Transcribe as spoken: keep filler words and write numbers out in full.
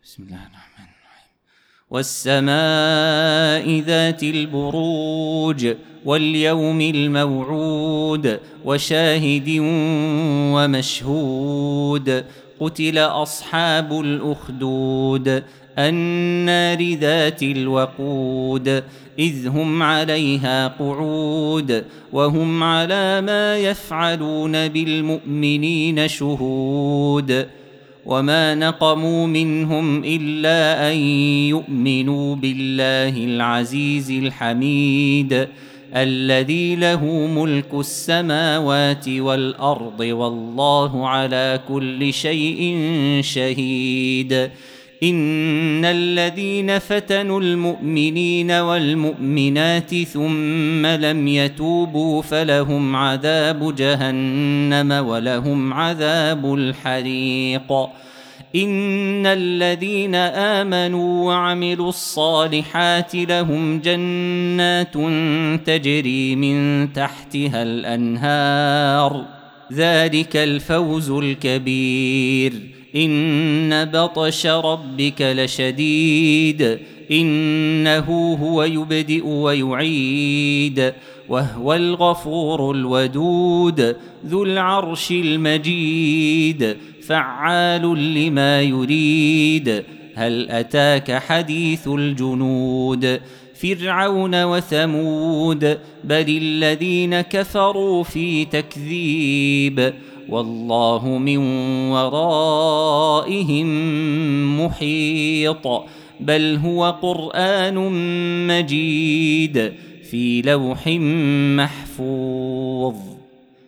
بسم الله الرحمن الرحيم. والسماء ذات البروج واليوم الموعود وشاهد ومشهود. قتل أصحاب الأخدود النار ذات الوقود إذ هم عليها قعود وهم على ما يفعلون بالمؤمنين شهود. وما نقموا منهم إلا أن يؤمنوا بالله العزيز الحميد الذي له ملك السماوات والأرض والله على كل شيء شهيد. إن الذين فتنوا المؤمنين والمؤمنات ثم لم يتوبوا فلهم عذاب جهنم ولهم عذاب الحريق. إن الذين آمنوا وعملوا الصالحات لهم جنات تجري من تحتها الأنهار ذلك الفوز الكبير. إن بطش ربك لشديد إنه هو يبدئ ويعيد وهو الغفور الودود ذو العرش المجيد فعال لما يريد. هل أتاك حديث الجنود فرعون وثمود بل الذين كفروا في تكذيب والله من ورائهم محيط. بل هو قرآن مجيد في لوح محفوظ.